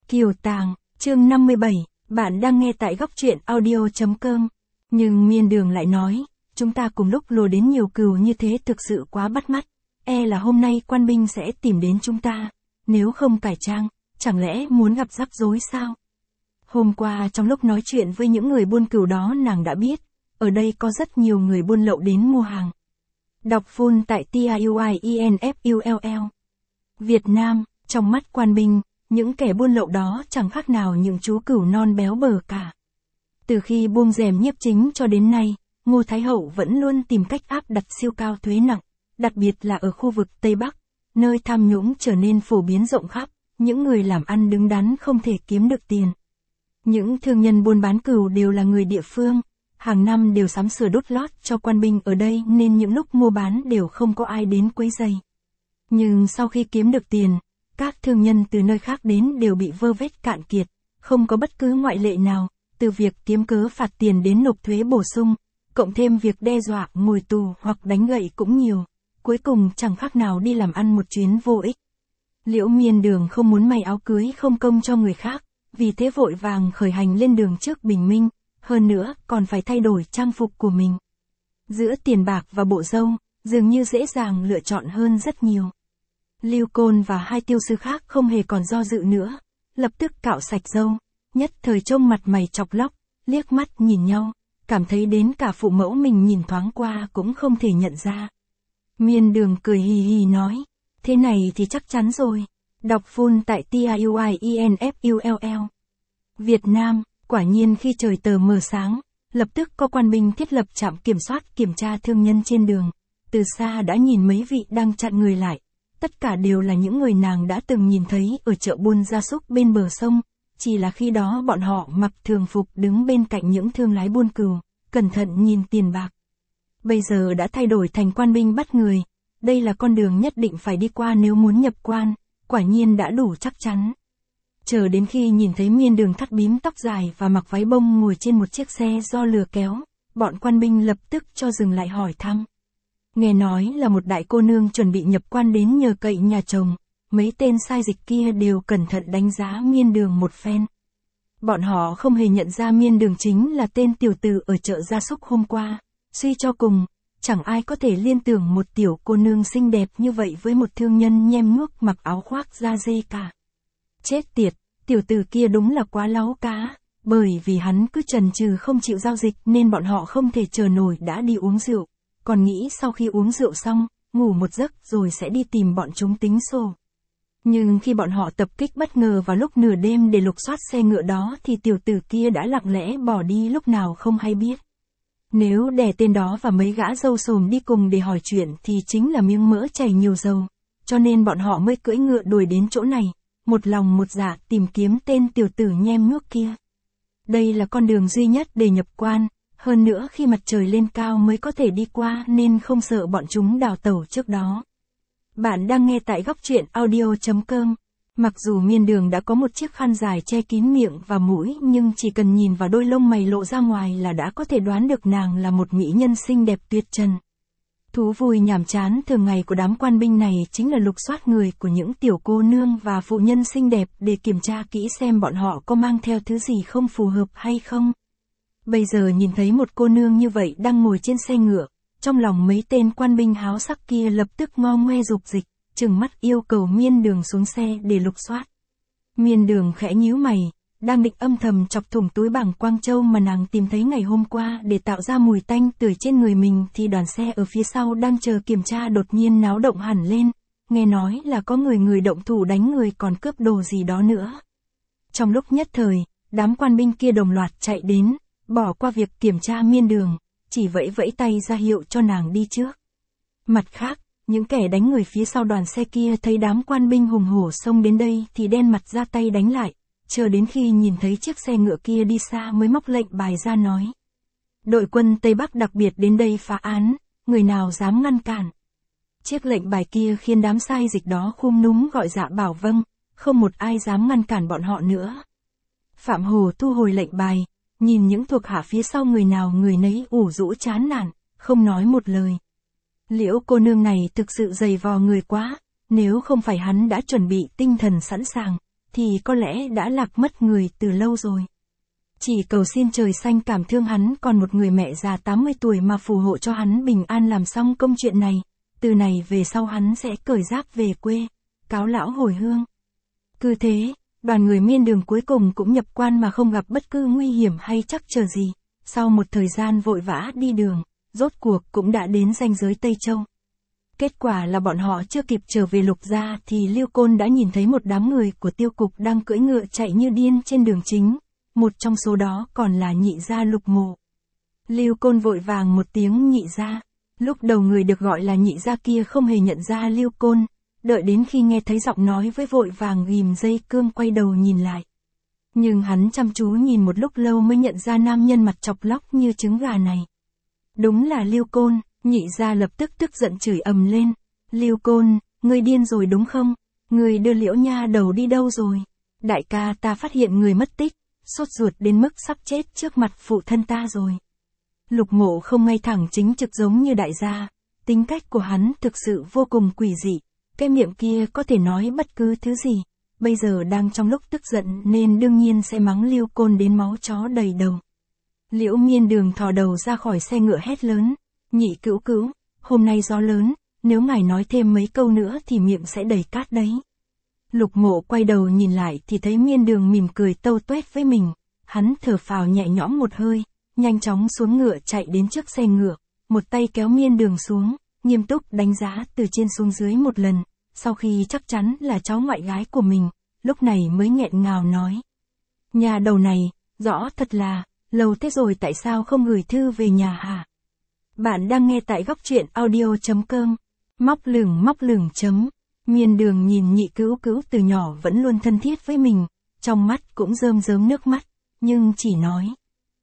Kiều Tàng, chương 57, bạn đang nghe tại góc truyện audio.com. Nhưng Miên Đường lại nói, chúng ta cùng lúc lùa đến nhiều cừu như thế thực sự quá bắt mắt. E là hôm nay quan binh sẽ tìm đến chúng ta. Nếu không cải trang, chẳng lẽ muốn gặp rắc rối sao? Hôm qua trong lúc nói chuyện với những người buôn cừu đó nàng đã biết, ở đây có rất nhiều người buôn lậu đến mua hàng. Đọc full tại TIUIENFULL. Việt Nam, trong mắt quan binh, những kẻ buôn lậu đó chẳng khác nào những chú cừu non béo bở cả. Từ khi buông rèm nhiếp chính cho đến nay, Ngô Thái Hậu vẫn luôn tìm cách áp đặt siêu cao thuế nặng, đặc biệt là ở khu vực Tây Bắc, nơi tham nhũng trở nên phổ biến rộng khắp, những người làm ăn đứng đắn không thể kiếm được tiền. Những thương nhân buôn bán cừu đều là người địa phương, hàng năm đều sắm sửa đốt lót cho quan binh ở đây nên những lúc mua bán đều không có ai đến quấy rầy. Nhưng sau khi kiếm được tiền, các thương nhân từ nơi khác đến đều bị vơ vét cạn kiệt, không có bất cứ ngoại lệ nào, từ việc kiếm cớ phạt tiền đến nộp thuế bổ sung, cộng thêm việc đe dọa ngồi tù hoặc đánh gậy cũng nhiều, cuối cùng chẳng khác nào đi làm ăn một chuyến vô ích. Liễu Miên Đường không muốn may áo cưới không công cho người khác, vì thế vội vàng khởi hành lên đường trước bình minh, hơn nữa còn phải thay đổi trang phục của mình. Giữa tiền bạc và bộ râu, dường như dễ dàng lựa chọn hơn rất nhiều. Lưu Côn và hai tiêu sư khác không hề còn do dự nữa, lập tức cạo sạch râu, nhất thời trông mặt mày chọc lóc, liếc mắt nhìn nhau, cảm thấy đến cả phụ mẫu mình nhìn thoáng qua cũng không thể nhận ra. Miên Đường cười hì hì nói, thế này thì chắc chắn rồi. Đọc full tại TIUIENFULL. Việt Nam, quả nhiên khi trời tờ mờ sáng, lập tức có quan binh thiết lập trạm kiểm soát kiểm tra thương nhân trên đường. Từ xa đã nhìn mấy vị đang chặn người lại. Tất cả đều là những người nàng đã từng nhìn thấy ở chợ buôn gia súc bên bờ sông, chỉ là khi đó bọn họ mặc thường phục đứng bên cạnh những thương lái buôn cừu, cẩn thận nhìn tiền bạc. Bây giờ đã thay đổi thành quan binh bắt người, đây là con đường nhất định phải đi qua nếu muốn nhập quan, quả nhiên đã đủ chắc chắn. Chờ đến khi nhìn thấy Miên Đường thắt bím tóc dài và mặc váy bông ngồi trên một chiếc xe do lừa kéo, bọn quan binh lập tức cho dừng lại hỏi thăm. Nghe nói là một đại cô nương chuẩn bị nhập quan đến nhờ cậy nhà chồng, mấy tên sai dịch kia đều cẩn thận đánh giá Miên Đường một phen. Bọn họ không hề nhận ra Miên Đường chính là tên tiểu tử ở chợ gia súc hôm qua, suy cho cùng, chẳng ai có thể liên tưởng một tiểu cô nương xinh đẹp như vậy với một thương nhân nhem nhuốc mặc áo khoác da dê cả. Chết tiệt, tiểu tử kia đúng là quá láu cá, bởi vì hắn cứ chần chừ không chịu giao dịch nên bọn họ không thể chờ nổi đã đi uống rượu. Còn nghĩ sau khi uống rượu xong, ngủ một giấc rồi sẽ đi tìm bọn chúng tính sổ. Nhưng khi bọn họ tập kích bất ngờ vào lúc nửa đêm để lục soát xe ngựa đó thì tiểu tử kia đã lặng lẽ bỏ đi lúc nào không hay biết. Nếu đè tên đó và mấy gã dâu sồm đi cùng để hỏi chuyện thì chính là miếng mỡ chảy nhiều dầu, cho nên bọn họ mới cưỡi ngựa đuổi đến chỗ này, một lòng một dạ tìm kiếm tên tiểu tử nhem nhuốc kia. Đây là con đường duy nhất để nhập quan. Hơn nữa khi mặt trời lên cao mới có thể đi qua nên không sợ bọn chúng đào tẩu trước đó. Bạn đang nghe tại góc truyện audio.com. Mặc dù Miên Đường đã có một chiếc khăn dài che kín miệng và mũi nhưng chỉ cần nhìn vào đôi lông mày lộ ra ngoài là đã có thể đoán được nàng là một mỹ nhân xinh đẹp tuyệt trần. Thú vui nhàm chán thường ngày của đám quan binh này chính là lục soát người của những tiểu cô nương và phụ nhân xinh đẹp để kiểm tra kỹ xem bọn họ có mang theo thứ gì không phù hợp hay không. Bây giờ nhìn thấy một cô nương như vậy đang ngồi trên xe ngựa, trong lòng mấy tên quan binh háo sắc kia lập tức ngo ngoe dục dịch, trừng mắt yêu cầu Miên Đường xuống xe để lục soát. Miên Đường khẽ nhíu mày, đang định âm thầm chọc thủng túi bảng Quang Châu mà nàng tìm thấy ngày hôm qua để tạo ra mùi tanh tưởi trên người mình thì đoàn xe ở phía sau đang chờ kiểm tra đột nhiên náo động hẳn lên, nghe nói là có người động thủ đánh người còn cướp đồ gì đó nữa. Trong lúc nhất thời, đám quan binh kia đồng loạt chạy đến, bỏ qua việc kiểm tra Miên Đường, chỉ vẫy vẫy tay ra hiệu cho nàng đi trước. Mặt khác, những kẻ đánh người phía sau đoàn xe kia thấy đám quan binh hùng hổ xông đến đây thì đen mặt ra tay đánh lại, chờ đến khi nhìn thấy chiếc xe ngựa kia đi xa mới móc lệnh bài ra nói. Đội quân Tây Bắc đặc biệt đến đây phá án, người nào dám ngăn cản. Chiếc lệnh bài kia khiến đám sai dịch đó khum núm gọi dạ bảo vâng, không một ai dám ngăn cản bọn họ nữa. Phạm Hồ thu hồi lệnh bài, nhìn những thuộc hạ phía sau người nào người nấy ủ rũ chán nản, không nói một lời. Liễu cô nương này thực sự dày vò người quá, nếu không phải hắn đã chuẩn bị tinh thần sẵn sàng, thì có lẽ đã lạc mất người từ lâu rồi. Chỉ cầu xin trời xanh cảm thương hắn còn một người mẹ già 80 tuổi mà phù hộ cho hắn bình an làm xong công chuyện này, từ này về sau hắn sẽ cởi giáp về quê, cáo lão hồi hương. Cứ thế, đoàn người Miên Đường cuối cùng cũng nhập quan mà không gặp bất cứ nguy hiểm hay trắc trở gì, sau một thời gian vội vã đi đường, rốt cuộc cũng đã đến ranh giới Tây Châu. Kết quả là bọn họ chưa kịp trở về Lục gia thì Lưu Côn đã nhìn thấy một đám người của Tiêu Cục đang cưỡi ngựa chạy như điên trên đường chính, một trong số đó còn là nhị gia Lục Mộ. Lưu Côn vội vàng một tiếng nhị gia, lúc đầu người được gọi là nhị gia kia không hề nhận ra Lưu Côn, đợi đến khi nghe thấy giọng nói với vội vàng ghim dây cương quay đầu nhìn lại. Nhưng hắn chăm chú nhìn một lúc lâu mới nhận ra nam nhân mặt chọc lóc như trứng gà này. Đúng là Lưu Côn, nhị gia lập tức tức giận chửi ầm lên. Lưu Côn, ngươi điên rồi đúng không? Ngươi đưa Liễu nha đầu đi đâu rồi? Đại ca ta phát hiện người mất tích, sốt ruột đến mức sắp chết trước mặt phụ thân ta rồi. Lục Mộ không ngay thẳng chính trực giống như đại gia, tính cách của hắn thực sự vô cùng quỷ dị, cái miệng kia có thể nói bất cứ thứ gì, bây giờ đang trong lúc tức giận nên đương nhiên sẽ mắng Lưu Côn đến máu chó đầy đầu. Liễu Miên Đường thò đầu ra khỏi xe ngựa hét lớn, nhị cữu cữu, hôm nay gió lớn, nếu ngài nói thêm mấy câu nữa thì miệng sẽ đầy cát đấy. Lục Mộ quay đầu nhìn lại thì thấy Miên Đường mỉm cười tâu tuét với mình, hắn thở phào nhẹ nhõm một hơi, nhanh chóng xuống ngựa chạy đến trước xe ngựa, một tay kéo Miên Đường xuống, nghiêm túc đánh giá từ trên xuống dưới một lần, sau khi chắc chắn là cháu ngoại gái của mình, lúc này mới nghẹn ngào nói. Nhà đầu này, rõ thật là, lâu thế rồi tại sao không gửi thư về nhà hả? Bạn đang nghe tại góc truyện audio.com, móc lửng chấm. Miên Đường nhìn nhị cữu cữu từ nhỏ vẫn luôn thân thiết với mình, trong mắt cũng rơm rớm nước mắt, nhưng chỉ nói.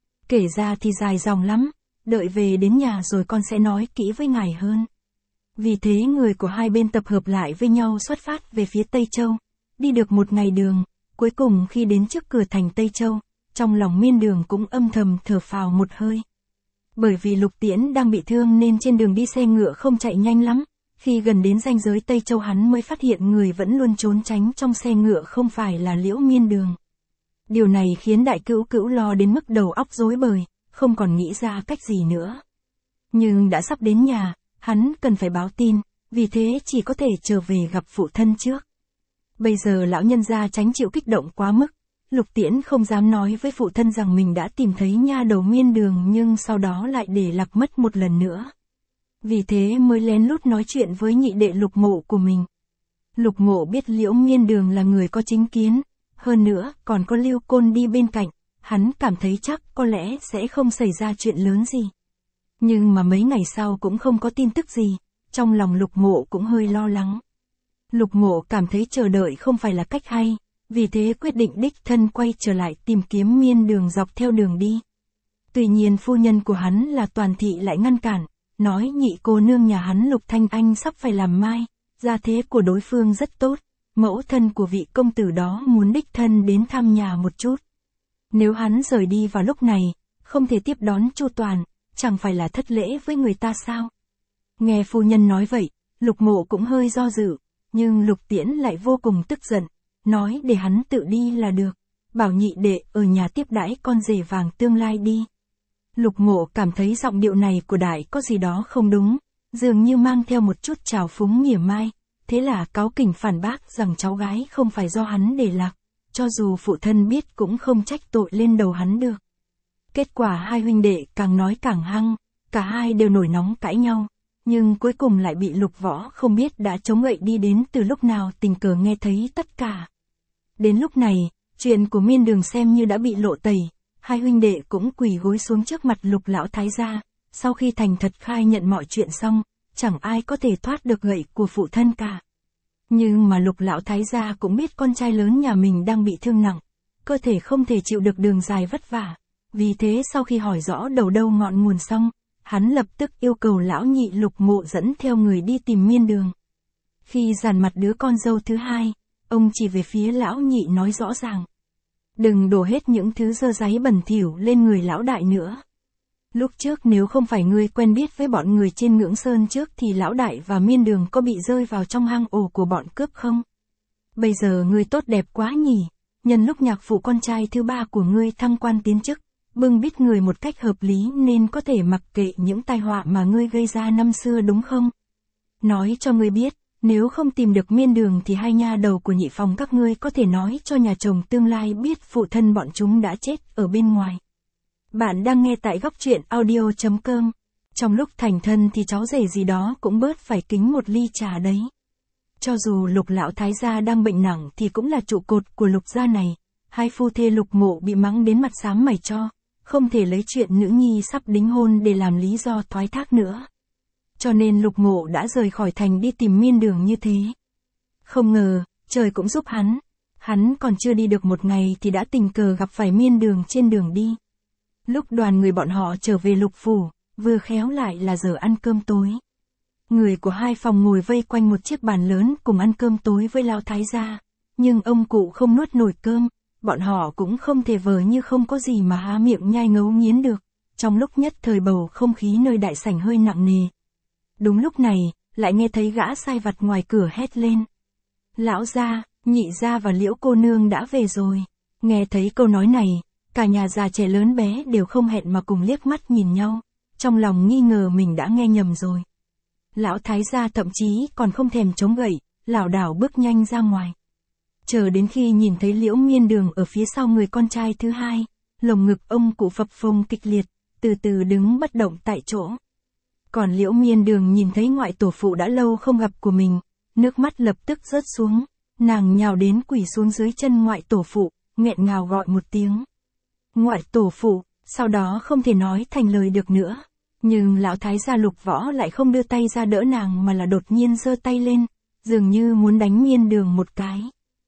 Kể ra thì dài dòng lắm, đợi về đến nhà rồi con sẽ nói kỹ với ngài hơn. Vì thế người của hai bên tập hợp lại với nhau xuất phát về phía Tây Châu, đi được một ngày đường, cuối cùng khi đến trước cửa thành Tây Châu, trong lòng Miên Đường cũng âm thầm thở phào một hơi. Bởi vì Lục Tiễn đang bị thương nên trên đường đi xe ngựa không chạy nhanh lắm, khi gần đến ranh giới Tây Châu hắn mới phát hiện người vẫn luôn trốn tránh trong xe ngựa không phải là Liễu Miên Đường. Điều này khiến đại cữu cữu lo đến mức đầu óc rối bời, không còn nghĩ ra cách gì nữa. Nhưng đã sắp đến nhà, hắn cần phải báo tin, vì thế chỉ có thể trở về gặp phụ thân trước. Bây giờ lão nhân gia tránh chịu kích động quá mức, Lục Tiễn không dám nói với phụ thân rằng mình đã tìm thấy nha đầu Miên Đường nhưng sau đó lại để lạc mất một lần nữa. Vì thế mới lén lút nói chuyện với nhị đệ Lục Mộ của mình. Lục Mộ biết Liễu Miên Đường là người có chính kiến, hơn nữa còn có Lưu Côn đi bên cạnh, hắn cảm thấy chắc có lẽ sẽ không xảy ra chuyện lớn gì. Nhưng mà mấy ngày sau cũng không có tin tức gì, trong lòng Lục Mộ cũng hơi lo lắng. Lục Mộ cảm thấy chờ đợi không phải là cách hay, vì thế quyết định đích thân quay trở lại tìm kiếm Miên Đường dọc theo đường đi. Tuy nhiên phu nhân của hắn là Toàn Thị lại ngăn cản, nói nhị cô nương nhà hắn Lục Thanh Anh sắp phải làm mai, gia thế của đối phương rất tốt, mẫu thân của vị công tử đó muốn đích thân đến thăm nhà một chút. Nếu hắn rời đi vào lúc này, không thể tiếp đón chu toàn, chẳng phải là thất lễ với người ta sao? Nghe phu nhân nói vậy, Lục Mộ cũng hơi do dự, nhưng Lục Tiễn lại vô cùng tức giận, nói để hắn tự đi là được, bảo nhị đệ ở nhà tiếp đãi con rể vàng tương lai đi. Lục Mộ cảm thấy giọng điệu này của đại có gì đó không đúng, dường như mang theo một chút trào phúng mỉa mai, thế là cáu kỉnh phản bác rằng cháu gái không phải do hắn để lạc, cho dù phụ thân biết cũng không trách tội lên đầu hắn được. Kết quả hai huynh đệ càng nói càng hăng, cả hai đều nổi nóng cãi nhau, nhưng cuối cùng lại bị Lục Võ không biết đã chống gậy đi đến từ lúc nào tình cờ nghe thấy tất cả. Đến lúc này, chuyện của Miên Đường xem như đã bị lộ tẩy, hai huynh đệ cũng quỳ gối xuống trước mặt Lục lão thái gia, sau khi thành thật khai nhận mọi chuyện xong, chẳng ai có thể thoát được gậy của phụ thân cả. Nhưng mà Lục lão thái gia cũng biết con trai lớn nhà mình đang bị thương nặng, cơ thể không thể chịu được đường dài vất vả, vì thế sau khi hỏi rõ đầu đâu ngọn nguồn xong, hắn lập tức yêu cầu lão nhị Lục Mộ dẫn theo người đi tìm Miên Đường. Khi dàn mặt đứa con dâu thứ hai, ông chỉ về phía lão nhị nói rõ ràng. Đừng đổ hết những thứ dơ dáy bẩn thỉu lên người lão đại nữa. Lúc trước nếu không phải ngươi quen biết với bọn người trên Ngưỡng Sơn trước thì lão đại và Miên Đường có bị rơi vào trong hang ổ của bọn cướp không? Bây giờ ngươi tốt đẹp quá nhỉ, nhân lúc nhạc phụ con trai thứ ba của ngươi thăng quan tiến chức, bưng bít người một cách hợp lý nên có thể mặc kệ những tai họa mà ngươi gây ra năm xưa đúng không? Nói cho ngươi biết, nếu không tìm được Miên Đường thì hai nha đầu của nhị phòng các ngươi có thể nói cho nhà chồng tương lai biết phụ thân bọn chúng đã chết ở bên ngoài. Bạn đang nghe tại góc truyện audio.com. Trong lúc thành thân thì cháu rể gì đó cũng bớt phải kính một ly trà đấy. Cho dù Lục lão thái gia đang bệnh nặng thì cũng là trụ cột của Lục gia này. Hai phu thê Lục Mộ bị mắng đến mặt xám mày cho, không thể lấy chuyện nữ nhi sắp đính hôn để làm lý do thoái thác nữa. Cho nên Lục Mộ đã rời khỏi thành đi tìm Miên Đường như thế. Không ngờ, trời cũng giúp hắn còn chưa đi được một ngày thì đã tình cờ gặp phải Miên Đường trên đường đi. Lúc đoàn người bọn họ trở về Lục phủ, vừa khéo lại là giờ ăn cơm tối. Người của hai phòng ngồi vây quanh một chiếc bàn lớn cùng ăn cơm tối với lão thái gia, nhưng ông cụ không nuốt nổi cơm, bọn họ cũng không thể vờ như không có gì mà há miệng nhai ngấu nghiến được. Trong lúc nhất thời bầu không khí nơi đại sảnh hơi nặng nề. Đúng lúc này, lại nghe thấy gã sai vặt ngoài cửa hét lên. Lão gia, nhị gia và Liễu cô nương đã về rồi. Nghe thấy câu nói này, cả nhà già trẻ lớn bé đều không hẹn mà cùng liếc mắt nhìn nhau, trong lòng nghi ngờ mình đã nghe nhầm rồi. Lão thái gia thậm chí còn không thèm chống gậy, lảo đảo bước nhanh ra ngoài. Chờ đến khi nhìn thấy Liễu Miên Đường ở phía sau người con trai thứ hai, lồng ngực ông cụ phập phồng kịch liệt, từ từ đứng bất động tại chỗ. Còn Liễu Miên Đường nhìn thấy ngoại tổ phụ đã lâu không gặp của mình, nước mắt lập tức rớt xuống, nàng nhào đến quỳ xuống dưới chân ngoại tổ phụ, nghẹn ngào gọi một tiếng. Ngoại tổ phụ, sau đó không thể nói thành lời được nữa. Nhưng lão thái gia Lục Võ lại không đưa tay ra đỡ nàng mà là đột nhiên giơ tay lên, dường như muốn đánh Miên Đường một cái.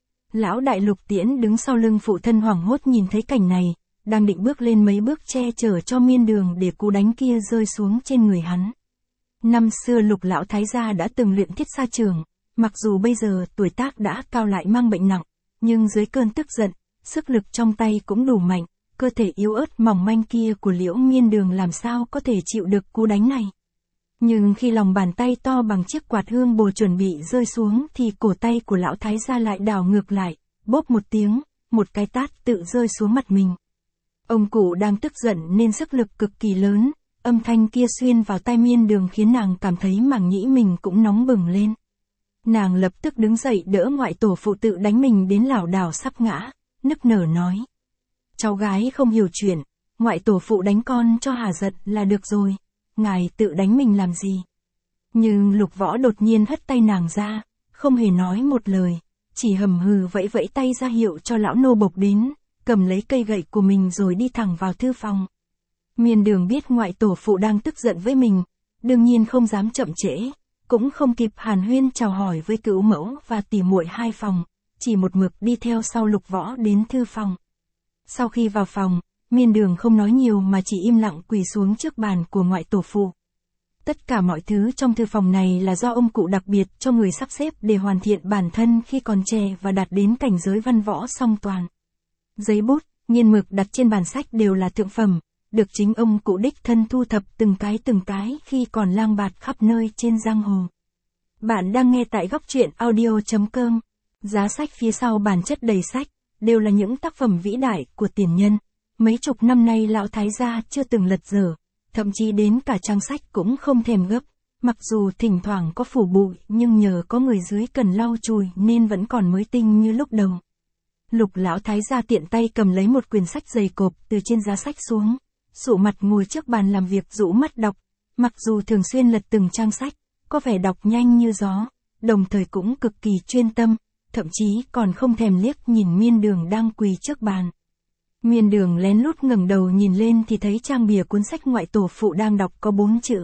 Lão đại Lục Tiễn đứng sau lưng phụ thân hoảng hốt nhìn thấy cảnh này, đang định bước lên mấy bước che chở cho Miên Đường để cú đánh kia rơi xuống trên người hắn. Năm xưa Lục lão thái gia đã từng luyện thiết xa trường, mặc dù bây giờ tuổi tác đã cao lại mang bệnh nặng, nhưng dưới cơn tức giận, sức lực trong tay cũng đủ mạnh, cơ thể yếu ớt mỏng manh kia của Liễu Miên Đường làm sao có thể chịu được cú đánh này. Nhưng khi lòng bàn tay to bằng chiếc quạt hương bồ chuẩn bị rơi xuống thì cổ tay của lão thái gia lại đảo ngược lại, bốp một tiếng, một cái tát tự rơi xuống mặt mình. Ông cụ đang tức giận nên sức lực cực kỳ lớn, âm thanh kia xuyên vào tai Miên Đường khiến nàng cảm thấy màng nhĩ mình cũng nóng bừng lên. Nàng lập tức đứng dậy đỡ ngoại tổ phụ tự đánh mình đến lảo đảo sắp ngã, nức nở nói. Cháu gái không hiểu chuyện, ngoại tổ phụ đánh con cho hả giận là được rồi, ngài tự đánh mình làm gì. Nhưng Lục Võ đột nhiên hất tay nàng ra, không hề nói một lời, chỉ hầm hừ vẫy vẫy tay ra hiệu cho lão nô bộc đến, cầm lấy cây gậy của mình rồi đi thẳng vào thư phòng. Miên Đường biết ngoại tổ phụ đang tức giận với mình, đương nhiên không dám chậm trễ, cũng không kịp hàn huyên chào hỏi với cữu mẫu và tỉ muội hai phòng, chỉ một mực đi theo sau Lục Võ đến thư phòng. Sau khi vào phòng, Miên Đường không nói nhiều mà chỉ im lặng quỳ xuống trước bàn của ngoại tổ phụ. Tất cả mọi thứ trong thư phòng này là do ông cụ đặc biệt cho người sắp xếp để hoàn thiện bản thân khi còn trẻ và đạt đến cảnh giới văn võ song toàn. Giấy bút, nghiên mực đặt trên bàn sách đều là thượng phẩm, được chính ông cụ đích thân thu thập từng cái khi còn lang bạt khắp nơi trên giang hồ. Bạn đang nghe tại góc truyện audio.com. Giá sách phía sau bàn chất đầy sách, đều là những tác phẩm vĩ đại của tiền nhân. Mấy chục năm nay lão thái gia chưa từng lật dở, thậm chí đến cả trang sách cũng không thèm gấp, mặc dù thỉnh thoảng có phủ bụi nhưng nhờ có người dưới cần lau chùi nên vẫn còn mới tinh như lúc đầu. Lục lão thái gia tiện tay cầm lấy một quyển sách dày cộp từ trên giá sách xuống, sụ mặt ngồi trước bàn làm việc rũ mắt đọc, mặc dù thường xuyên lật từng trang sách, có vẻ đọc nhanh như gió, đồng thời cũng cực kỳ chuyên tâm, thậm chí còn không thèm liếc nhìn Miên Đường đang quỳ trước bàn. Miên Đường lén lút ngẩng đầu nhìn lên thì thấy trang bìa cuốn sách ngoại tổ phụ đang đọc có 4 chữ.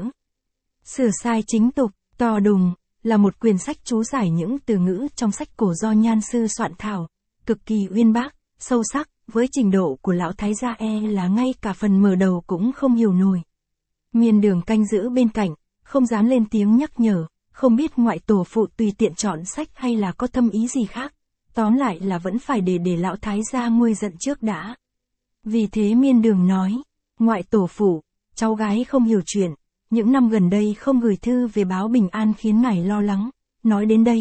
Sửa sai chính tục, to đùng, là một quyển sách chú giải những từ ngữ trong sách cổ do nhan sư soạn thảo, cực kỳ uyên bác, sâu sắc, với trình độ của lão thái gia là ngay cả phần mở đầu cũng không hiểu nổi. Miên Đường canh giữ bên cạnh, không dám lên tiếng nhắc nhở, không biết ngoại tổ phụ tùy tiện chọn sách hay là có thâm ý gì khác, tóm lại là vẫn phải để lão thái gia nguôi giận trước đã. Vì thế Miên Đường nói, ngoại tổ phụ, cháu gái không hiểu chuyện, những năm gần đây không gửi thư về báo bình an khiến ngài lo lắng. Nói đến đây,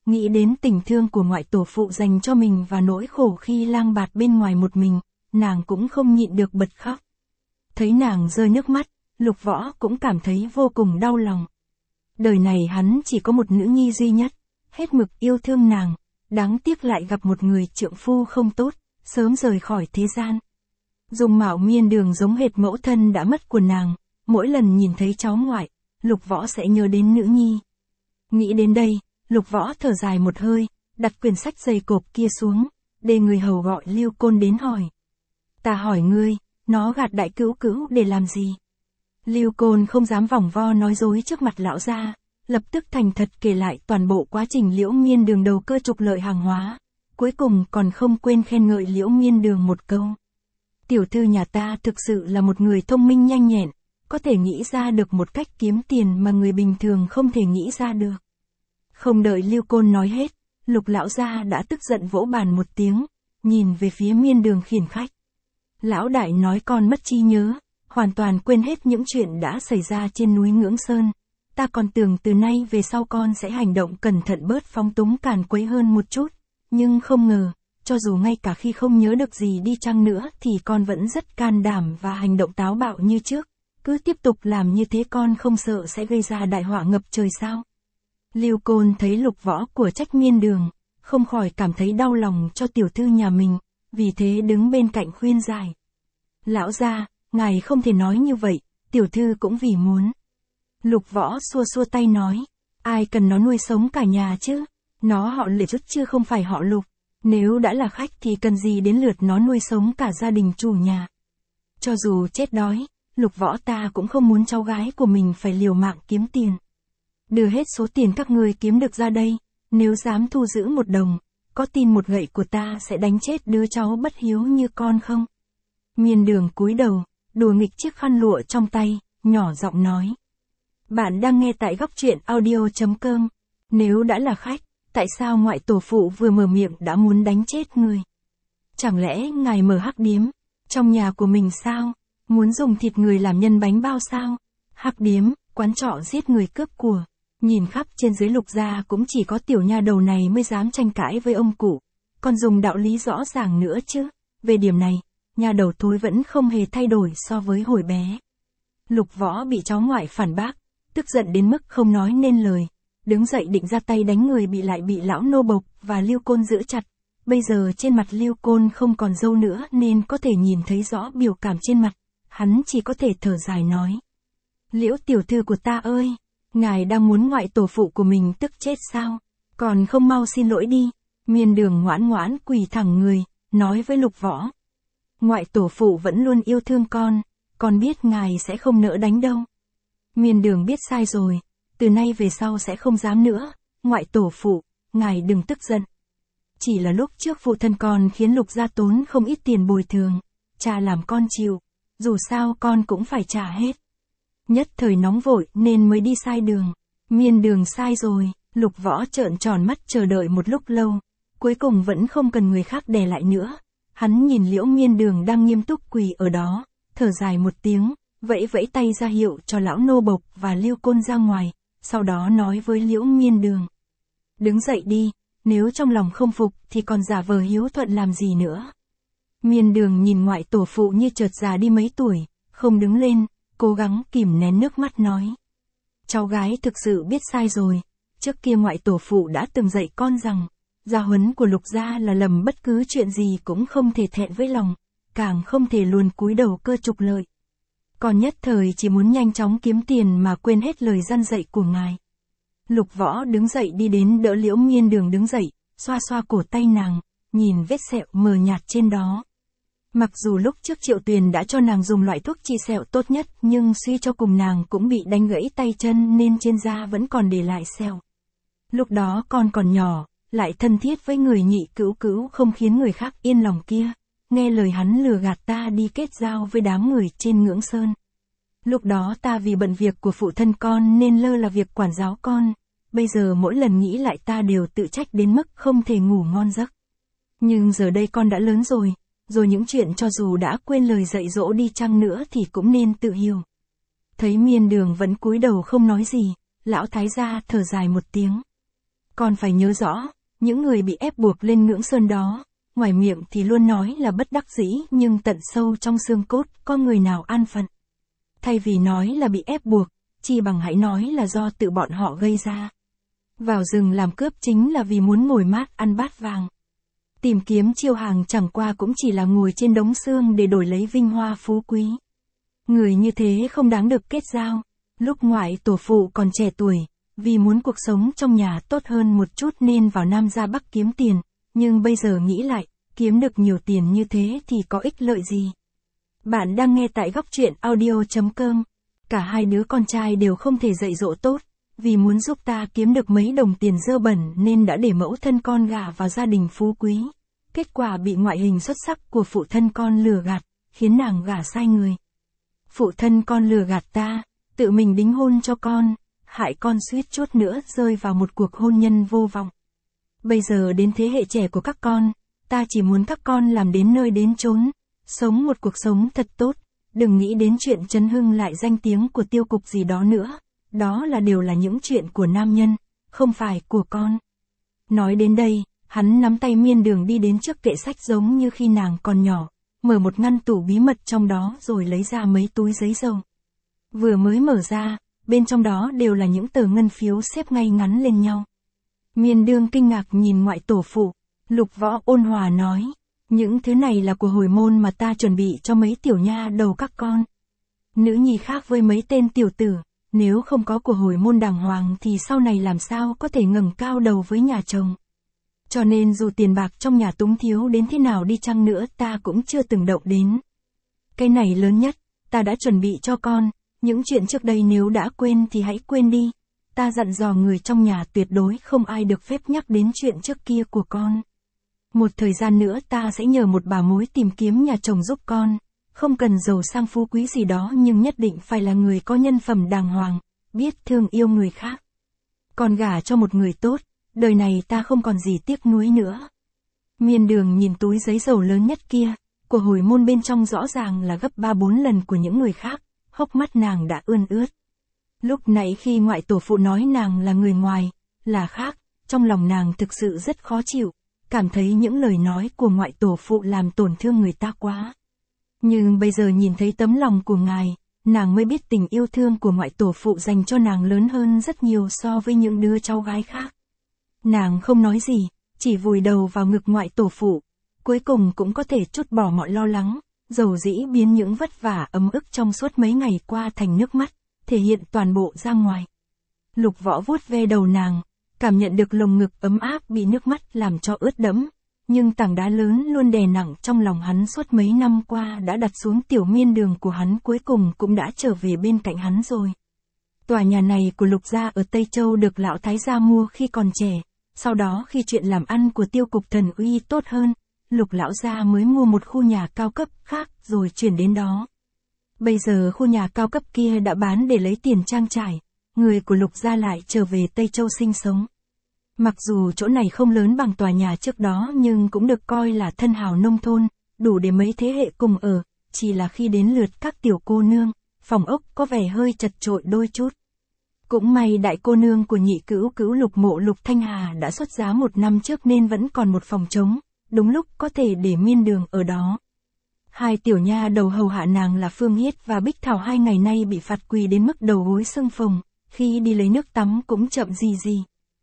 nghĩ đến tình thương của ngoại tổ phụ dành cho mình và nỗi khổ khi lang bạt bên ngoài một mình, nàng cũng không nhịn được bật khóc. Thấy nàng rơi nước mắt, Lục Võ cũng cảm thấy vô cùng đau lòng. Đời này hắn chỉ có một nữ nhi duy nhất, hết mực yêu thương nàng, đáng tiếc lại gặp một người trượng phu không tốt, sớm rời khỏi thế gian. Dung mạo Miên Đường giống hệt mẫu thân đã mất của nàng, mỗi lần nhìn thấy cháu ngoại, Lục Võ sẽ nhớ đến nữ nhi. Nghĩ đến đây, Lục Võ thở dài một hơi, đặt quyển sách dày cộp kia xuống, để người hầu gọi Lưu Côn đến hỏi. Ta hỏi ngươi, nó gạt đại cữu cữu để làm gì? Lưu Côn không dám vòng vo nói dối trước mặt lão gia, lập tức thành thật kể lại toàn bộ quá trình Liễu Miên Đường đầu cơ trục lợi hàng hóa, cuối cùng còn không quên khen ngợi Liễu Miên Đường một câu. Tiểu thư nhà ta thực sự là một người thông minh nhanh nhẹn, có thể nghĩ ra được một cách kiếm tiền mà người bình thường không thể nghĩ ra được. Không đợi Lưu Côn nói hết, Lục lão gia đã tức giận vỗ bàn một tiếng, nhìn về phía Miên Đường khiển khách. Lão đại nói con mất trí nhớ, hoàn toàn quên hết những chuyện đã xảy ra trên núi Ngưỡng Sơn. Ta còn tưởng từ nay về sau con sẽ hành động cẩn thận bớt phóng túng càn quấy hơn một chút, nhưng không ngờ, cho dù ngay cả khi không nhớ được gì đi chăng nữa thì con vẫn rất can đảm và hành động táo bạo như trước. Cứ tiếp tục làm như thế con không sợ sẽ gây ra đại họa ngập trời sao? Lưu Côn thấy Lục Võ của trách Miên Đường, không khỏi cảm thấy đau lòng cho tiểu thư nhà mình, vì thế đứng bên cạnh khuyên giải. Lão gia, ngài không thể nói như vậy, tiểu thư cũng vì muốn. Lục Võ xua xua tay nói, ai cần nó nuôi sống cả nhà chứ, nó họ Lục chứ không phải họ Lục, nếu đã là khách thì cần gì đến lượt nó nuôi sống cả gia đình chủ nhà. Cho dù chết đói, Lục Võ ta cũng không muốn cháu gái của mình phải liều mạng kiếm tiền. Đưa hết số tiền các ngươi kiếm được ra đây, nếu dám thu giữ một đồng, có tin một gậy của ta sẽ đánh chết đứa cháu bất hiếu như con không? Miên Đường cúi đầu, đùa nghịch chiếc khăn lụa trong tay, nhỏ giọng nói. Bạn đang nghe tại góc truyện audio.com. Nếu đã là khách, tại sao ngoại tổ phụ vừa mở miệng đã muốn đánh chết người? Chẳng lẽ ngài mở hắc điếm trong nhà của mình sao? Muốn dùng thịt người làm nhân bánh bao sao? Hắc điếm, quán trọ giết người cướp của. Nhìn khắp trên dưới Lục gia cũng chỉ có tiểu nha đầu này mới dám tranh cãi với ông cụ. Còn dùng đạo lý rõ ràng nữa chứ. Về điểm này, nha đầu thối vẫn không hề thay đổi so với hồi bé. Lục Võ bị cháu ngoại phản bác, tức giận đến mức không nói nên lời. Đứng dậy định ra tay đánh người lại bị lão nô bộc và Lưu Côn giữ chặt. Bây giờ trên mặt Lưu Côn không còn râu nữa nên có thể nhìn thấy rõ biểu cảm trên mặt. Hắn chỉ có thể thở dài nói. Liễu tiểu thư của ta ơi, ngài đang muốn ngoại tổ phụ của mình tức chết sao? Còn không mau xin lỗi đi. Miên Đường ngoãn ngoãn quỳ thẳng người, nói với Lục Võ. Ngoại tổ phụ vẫn luôn yêu thương con biết ngài sẽ không nỡ đánh đâu. Miên Đường biết sai rồi, từ nay về sau sẽ không dám nữa. Ngoại tổ phụ, ngài đừng tức giận. Chỉ là lúc trước phụ thân con khiến Lục gia tốn không ít tiền bồi thường, cha làm con chịu, dù sao con cũng phải trả hết. Nhất thời nóng vội nên mới đi sai đường. Miên Đường sai rồi. Lục Võ trợn tròn mắt chờ đợi một lúc lâu, cuối cùng vẫn không cần người khác đè lại nữa. Hắn nhìn Liễu Miên Đường đang nghiêm túc quỳ ở đó, thở dài một tiếng, vẫy vẫy tay ra hiệu cho lão nô bộc và Lưu Côn ra ngoài, sau đó nói với Liễu Miên Đường. Đứng dậy đi, nếu trong lòng không phục thì còn giả vờ hiếu thuận làm gì nữa. Miên Đường nhìn ngoại tổ phụ như chợt già đi mấy tuổi, không đứng lên, cố gắng kìm nén nước mắt nói. Cháu gái thực sự biết sai rồi, trước kia ngoại tổ phụ đã từng dạy con rằng, gia huấn của Lục gia là lầm bất cứ chuyện gì cũng không thể thẹn với lòng, càng không thể luôn cúi đầu cơ trục lợi. Con nhất thời chỉ muốn nhanh chóng kiếm tiền mà quên hết lời răn dạy của ngài. Lục Võ đứng dậy đi đến đỡ Liễu Miên Đường đứng dậy, xoa xoa cổ tay nàng, nhìn vết sẹo mờ nhạt trên đó. Mặc dù lúc trước Triệu Tuyền đã cho nàng dùng loại thuốc trị sẹo tốt nhất nhưng suy cho cùng nàng cũng bị đánh gãy tay chân nên trên da vẫn còn để lại sẹo. Lúc đó con còn nhỏ, lại thân thiết với người nhị cữu cữu không khiến người khác yên lòng kia. Nghe lời hắn lừa gạt ta đi kết giao với đám người trên Ngưỡng Sơn. Lúc đó ta vì bận việc của phụ thân con nên lơ là việc quản giáo con. Bây giờ mỗi lần nghĩ lại ta đều tự trách đến mức không thể ngủ ngon giấc. Nhưng giờ đây con đã lớn rồi những chuyện cho dù đã quên lời dạy dỗ đi chăng nữa thì cũng nên tự hiểu. Thấy Miên Đường vẫn cúi đầu không nói gì, lão thái gia thở dài một tiếng. Con phải nhớ rõ, những người bị ép buộc lên ngưỡng sơn đó, ngoài miệng thì luôn nói là bất đắc dĩ nhưng tận sâu trong xương cốt có người nào an phận. Thay vì nói là bị ép buộc, chi bằng hãy nói là do tự bọn họ gây ra. Vào rừng làm cướp chính là vì muốn ngồi mát ăn bát vàng. Tìm kiếm chiêu hàng chẳng qua cũng chỉ là ngồi trên đống xương để đổi lấy vinh hoa phú quý. Người như thế không đáng được kết giao. Lúc ngoại tổ phụ còn trẻ tuổi, vì muốn cuộc sống trong nhà tốt hơn một chút nên vào Nam ra Bắc kiếm tiền, nhưng bây giờ nghĩ lại, kiếm được nhiều tiền như thế thì có ích lợi gì? Bạn đang nghe tại góc truyện audio.com. Cả hai đứa con trai đều không thể dạy dỗ tốt, vì muốn giúp ta kiếm được mấy đồng tiền dơ bẩn nên đã để mẫu thân con gả vào gia đình phú quý. Kết quả bị ngoại hình xuất sắc của phụ thân con lừa gạt, khiến nàng gả sai người. Phụ thân con lừa gạt ta, tự mình đính hôn cho con, hại con suýt chút nữa rơi vào một cuộc hôn nhân vô vọng. Bây giờ đến thế hệ trẻ của các con, ta chỉ muốn các con làm đến nơi đến chốn, sống một cuộc sống thật tốt, đừng nghĩ đến chuyện chấn hưng lại danh tiếng của tiêu cục gì đó nữa, đó đều là những chuyện của nam nhân, không phải của con. Nói đến đây, hắn nắm tay Miên Đường đi đến trước kệ sách giống như khi nàng còn nhỏ, mở một ngăn tủ bí mật trong đó rồi lấy ra mấy túi giấy dầu. Vừa mới mở ra, bên trong đó đều là những tờ ngân phiếu xếp ngay ngắn lên nhau. Miên Đường kinh ngạc nhìn ngoại tổ phụ, Lục Võ ôn hòa nói, những thứ này là của hồi môn mà ta chuẩn bị cho mấy tiểu nha đầu các con. Nữ nhi khác với mấy tên tiểu tử, nếu không có của hồi môn đàng hoàng thì sau này làm sao có thể ngẩng cao đầu với nhà chồng. Cho nên dù tiền bạc trong nhà túng thiếu đến thế nào đi chăng nữa ta cũng chưa từng động đến. Cái này lớn nhất, ta đã chuẩn bị cho con, những chuyện trước đây nếu đã quên thì hãy quên đi. Ta dặn dò người trong nhà tuyệt đối không ai được phép nhắc đến chuyện trước kia của con. Một thời gian nữa ta sẽ nhờ một bà mối tìm kiếm nhà chồng giúp con, không cần giàu sang phú quý gì đó nhưng nhất định phải là người có nhân phẩm đàng hoàng, biết thương yêu người khác. Con gả cho một người tốt, đời này ta không còn gì tiếc nuối nữa. Miên Đường nhìn túi giấy dầu lớn nhất kia, của hồi môn bên trong rõ ràng là gấp 3-4 lần của những người khác, hốc mắt nàng đã ươn ướt. Lúc nãy khi ngoại tổ phụ nói nàng là người ngoài, là khác, trong lòng nàng thực sự rất khó chịu, cảm thấy những lời nói của ngoại tổ phụ làm tổn thương người ta quá. Nhưng bây giờ nhìn thấy tấm lòng của ngài, nàng mới biết tình yêu thương của ngoại tổ phụ dành cho nàng lớn hơn rất nhiều so với những đứa cháu gái khác. Nàng không nói gì, chỉ vùi đầu vào ngực ngoại tổ phụ, cuối cùng cũng có thể trút bỏ mọi lo lắng, dầu dĩ biến những vất vả ấm ức trong suốt mấy ngày qua thành nước mắt, thể hiện toàn bộ ra ngoài. Lục Võ vuốt ve đầu nàng, cảm nhận được lồng ngực ấm áp bị nước mắt làm cho ướt đẫm, nhưng tảng đá lớn luôn đè nặng trong lòng hắn suốt mấy năm qua đã đặt xuống tiểu Miên Đường của hắn cuối cùng cũng đã trở về bên cạnh hắn rồi. Tòa nhà này của Lục gia ở Tây Châu được lão thái gia mua khi còn trẻ, sau đó khi chuyện làm ăn của tiêu cục thần uy tốt hơn, Lục lão gia mới mua một khu nhà cao cấp khác rồi chuyển đến đó. Bây giờ khu nhà cao cấp kia đã bán để lấy tiền trang trải, người của Lục gia lại trở về Tây Châu sinh sống. Mặc dù chỗ này không lớn bằng tòa nhà trước đó nhưng cũng được coi là thân hào nông thôn, đủ để mấy thế hệ cùng ở, chỉ là khi đến lượt các tiểu cô nương, phòng ốc có vẻ hơi chật chội đôi chút. Cũng may đại cô nương của nhị cữu cữu Lục mộ Lục Thanh Hà đã xuất giá 1 năm trước nên vẫn còn một phòng trống, đúng lúc có thể để Miên Đường ở đó. Hai tiểu nha đầu hầu hạ nàng là Phương Hiết và Bích Thảo 2 ngày nay bị phạt quỳ đến mức đầu gối sưng phồng, khi đi lấy nước tắm cũng chậm gì.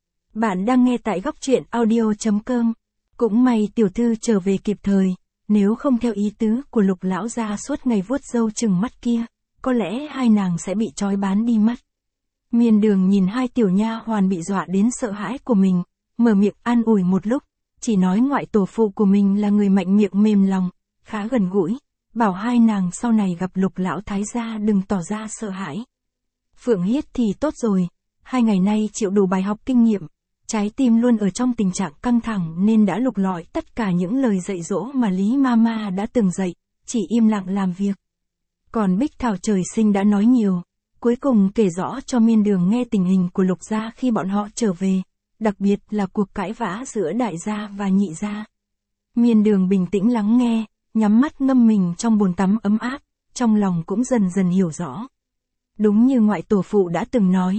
Bạn đang nghe tại góc truyện audio.com. Cũng may tiểu thư trở về kịp thời, nếu không theo ý tứ của Lục lão gia suốt ngày vuốt râu chừng mắt kia, có lẽ hai nàng sẽ bị trói bán đi mất. Miên Đường nhìn hai tiểu nha hoàn bị dọa đến sợ hãi của mình, mở miệng an ủi một lúc, chỉ nói ngoại tổ phụ của mình là người mạnh miệng mềm lòng, khá gần gũi, bảo hai nàng sau này gặp Lục lão thái gia đừng tỏ ra sợ hãi. Phượng Hiết thì tốt rồi, 2 ngày nay chịu đủ bài học kinh nghiệm, trái tim luôn ở trong tình trạng căng thẳng nên đã lục lọi tất cả những lời dạy dỗ mà Lý Mama đã từng dạy, chỉ im lặng làm việc. Còn Bích Thảo trời sinh đã nói nhiều, cuối cùng kể rõ cho Miên Đường nghe tình hình của Lục gia khi bọn họ trở về, đặc biệt là cuộc cãi vã giữa đại gia và nhị gia. Miên Đường bình tĩnh lắng nghe, nhắm mắt ngâm mình trong bồn tắm ấm áp, trong lòng cũng dần dần hiểu rõ. Đúng như ngoại tổ phụ đã từng nói,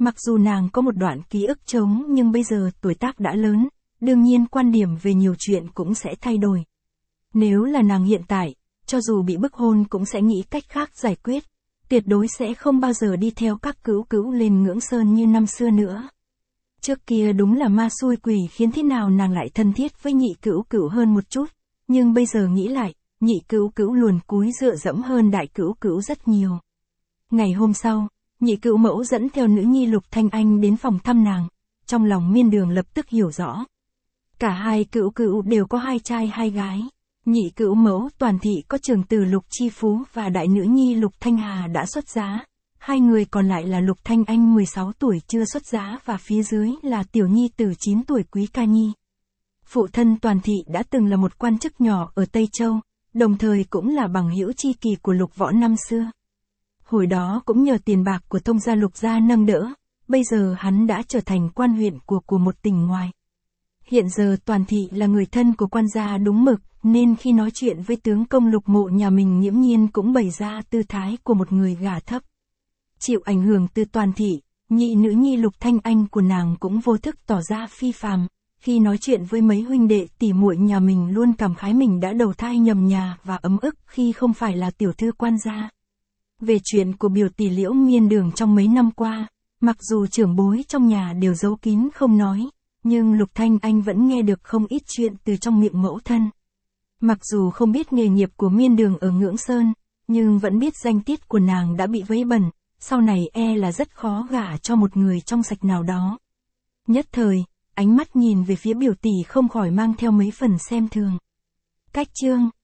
Mặc dù nàng có một đoạn ký ức trống nhưng bây giờ tuổi tác đã lớn, đương nhiên quan điểm về nhiều chuyện cũng sẽ thay đổi. Nếu là nàng hiện tại, cho dù bị bức hôn cũng sẽ nghĩ cách khác giải quyết, tuyệt đối sẽ không bao giờ đi theo các cữu cữu lên Ngưỡng Sơn như năm xưa nữa. Trước kia đúng là ma xui quỷ khiến thế nào nàng lại thân thiết với nhị cữu cữu hơn một chút, nhưng bây giờ nghĩ lại, nhị cữu cữu luồn cúi dựa dẫm hơn đại cữu cữu rất nhiều. Ngày hôm sau, nhị cữu mẫu dẫn theo nữ nhi Lục Thanh Anh đến phòng thăm nàng, trong lòng Miên Đường lập tức hiểu rõ. Cả hai cữu cữu đều có hai trai hai gái. Nhị cữu mẫu Toàn Thị có trưởng tử Lục Chi Phú và đại nữ nhi Lục Thanh Hà đã xuất giá. Hai người còn lại là Lục Thanh Anh 16 tuổi chưa xuất giá và phía dưới là tiểu nhi tử 9 tuổi Quý Ca Nhi. Phụ thân Toàn Thị đã từng là một quan chức nhỏ ở Tây Châu, đồng thời cũng là bằng hữu tri kỷ của Lục Võ năm xưa. Hồi đó cũng nhờ tiền bạc của thông gia Lục gia nâng đỡ, bây giờ hắn đã trở thành quan huyện của một tỉnh ngoài. Hiện giờ Toàn Thị là người thân của quan gia đúng mực, nên khi nói chuyện với tướng công Lục Mộ nhà mình nghiễm nhiên cũng bày ra tư thái của một người gả thấp. Chịu ảnh hưởng từ Toàn Thị, nhị nữ nhi Lục Thanh Anh của nàng cũng vô thức tỏ ra phi phàm, khi nói chuyện với mấy huynh đệ tỷ muội nhà mình luôn cảm khái mình đã đầu thai nhầm nhà và ấm ức khi không phải là tiểu thư quan gia. Về chuyện của biểu tỷ Liễu Miên Đường trong mấy năm qua, mặc dù trưởng bối trong nhà đều giấu kín không nói, nhưng Lục Thanh Anh vẫn nghe được không ít chuyện từ trong miệng mẫu thân. Mặc dù không biết nghề nghiệp của Miên Đường ở Ngưỡng Sơn, nhưng vẫn biết danh tiết của nàng đã bị vấy bẩn, sau này là rất khó gả cho một người trong sạch nào đó. Nhất thời, ánh mắt nhìn về phía biểu tỷ không khỏi mang theo mấy phần xem thường. Cách chương